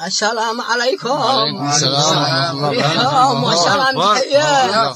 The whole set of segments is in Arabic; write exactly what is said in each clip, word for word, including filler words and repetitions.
السلام عليكم. السلام عليكم والسلام تحية.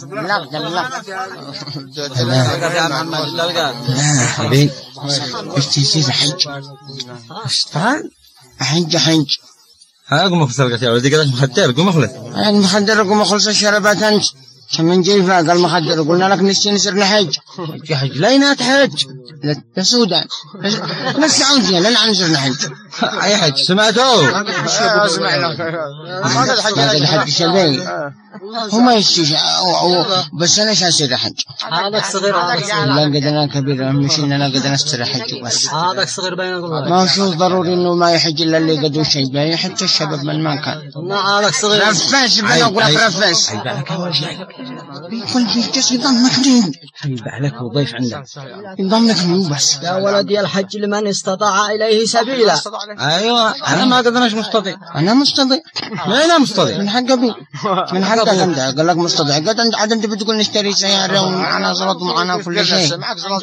لا حبيبي ايش تيجي حج اشتغل حج حج ها قوم اخلص يا ولدي قداش مخدر قوم اخلص انا مخدر قوم اخلص الشربات انت من جيفا قال مخدر قلنا لك نسي نسر نحج حج لينا تحج للسودان بس عاوزين لنا عنزر نحج اي حج سمعتوا سمعنا ما قد حج ما قد حج شبي هو ما يشتي بس انا شاسر حج هذاك صغير هذاك صغير لا قدنا كبير مش اننا قدنا نستر حج بس هذاك صغير بين الله ما شو ضروري انه ما يحج الا اللي قدوا شيء باي حتى الشباب من ما كان هذاك صغير رفاس بنا اقول لك رفاس يكون في جسد ضمك مين حبيب عليك وضيف عندك ضمك مين بس يا ولدي الحج لمن استطاع اليه سبيلا. ايوه انا ما قدرناش مستطيع انا مستطيع ما انا مستطيع من حق ابي من حق ابي قال لك مستطيع قد انت عاد انت بتقول نشتري سياره ومعنا زلط ومعنا كل شيء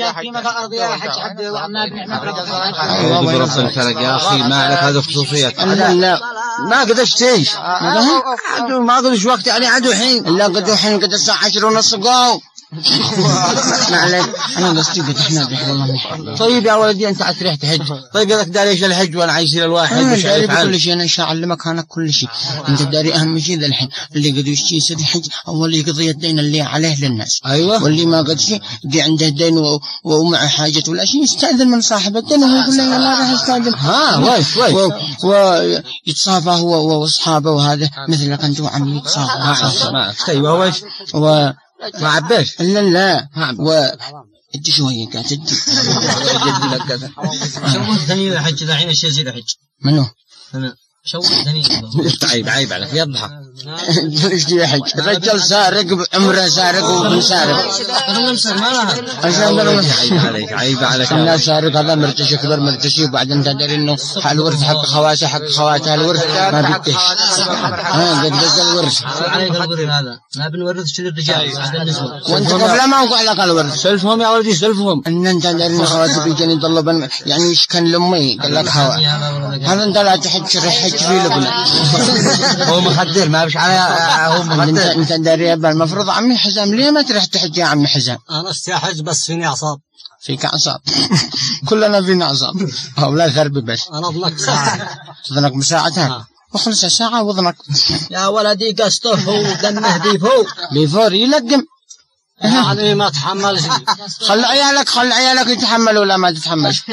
ايوه برب الفلك يا اخي ما عليك هذه خصوصيات لا لا ما قدرش تعيش ما قدرش وقت يعني عدو حين لا قدوا حين قد الساعه عشرة ونص قاو ما عليك انا قصدي قد احنا والله. طيب يا ولدي انت تروح تحج طيب قالك داري ايش الحج وانا عايش الواحد انا داري بكل شيء انا اعلمك انا كل شيء انت داري اهم شيء ذا الحين اللي قد يشتي يصير يحج اول يقضي الدين اللي عليه للناس ايوه واللي ما قد شيء دي عنده دين ومعه حاجه ولا شيء يستاذن من صاحب الدين وهو يقول له يلا راح استاذن ها ويش ويش ويتصافى هو واصحابه وهذا مثلك انت وعم يتصافى ما ايوه ويش و ما عباش لا لا و ادي شويه قاعد تدي جدي لك كذا شوفتني الحج الحين ايش يصير الحج؟ منو؟ انا شوفتني عيب عيب عليك يضحك ايش دي حج الرجال سارق عمره سارق ومسارق عشان عيب عليك عيب عليك الناس سارق هذا مرتشي كبر مرتشي وبعدين تدري انه الورث حق خواسه حق خواتها الورث ما بيدش ها قد لقى الورث عليك الورث هذا ما بنورث شنو الرجال بعد النسوه وانت قبل ما اقول لك الورث سلفهم يا ولدي سلفهم ان انت تدري ان خواتي بيجني يطلبن يعني ايش كان لامي قال لك هوا هذا انت لا تحج حج في لبنان هو مخدر ما بش على هو مخدر انت داري المفروض عمي حزام ليه ما تروح تحج يا عمي حزام انا استحج بس فيني اعصاب فيك اعصاب كلنا فينا اعصاب او لا غربي بس انا اضلك ساعه اذنك مساعتها وخلص ساعه واذنك يا ولدي قصته هو دمه بيفور بيفور يلقم يعني ما تحملش خلي عيالك خلي عيالك يتحملوا ولا ما تتحملش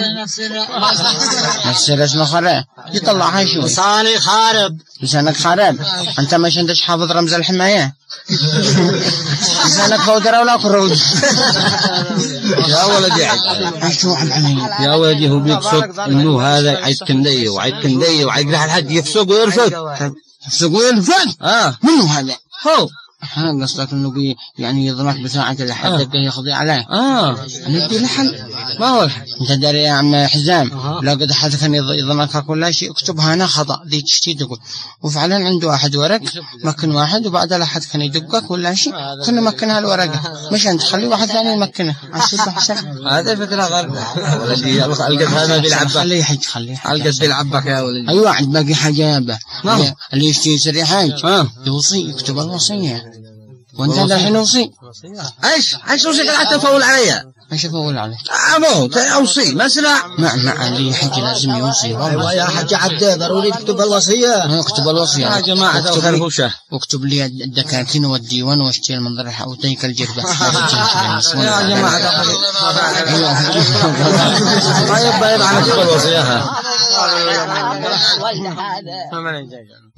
نفسر اسمه خراب يطلعها شو لساني خارب لسانك خراب انت مش انتش حافظ رمز الحمايه لسانك فودرة ولا كرود يا ولدي شو علي يا ولدي هو بيقصد انه هذا عايز كنديه وعايز كنديه وعايز يروح الحج يفسق ويرفد يفسق ويرفد اه منو هذا هو ها قصدك انه بي يعني يضرك بساعة الحد دقه يقضي عليه اه ندي الحل ما هو الحل انت داري يا عم حزام أه. لا قد حد كان يضرك كل شيء اكتبها انا خطا دي تشتي تقول وفعلا عنده واحد ورق مكن واحد وبعد لا حد كان يدقك ولا شيء كنا مكنها الورقه مش انت خلي واحد ثاني يمكنها عشان احسن هذا فكره غلط ولدي القد هذا بيلعبك خليه يحج خليه القد بيلعبك يا ولدي ايوه عند باقي حاجه اللي يشتي يصير حاج اه يوصي يكتب الوصيه وانت الحين وصي ايش ايش وصيك حتى تفول عليا ايش افول عليك اموت اوصي مسرع ما ما علي حج لازم يوصي والله يا حج عبد ضروري تكتب الوصيه اكتب الوصيه يا جماعه الخربوشه واكتب لي الدكاكين والديوان واشتري المنظر حوتيك الجربه يا جماعه طيب طيب انا اكتب الوصيه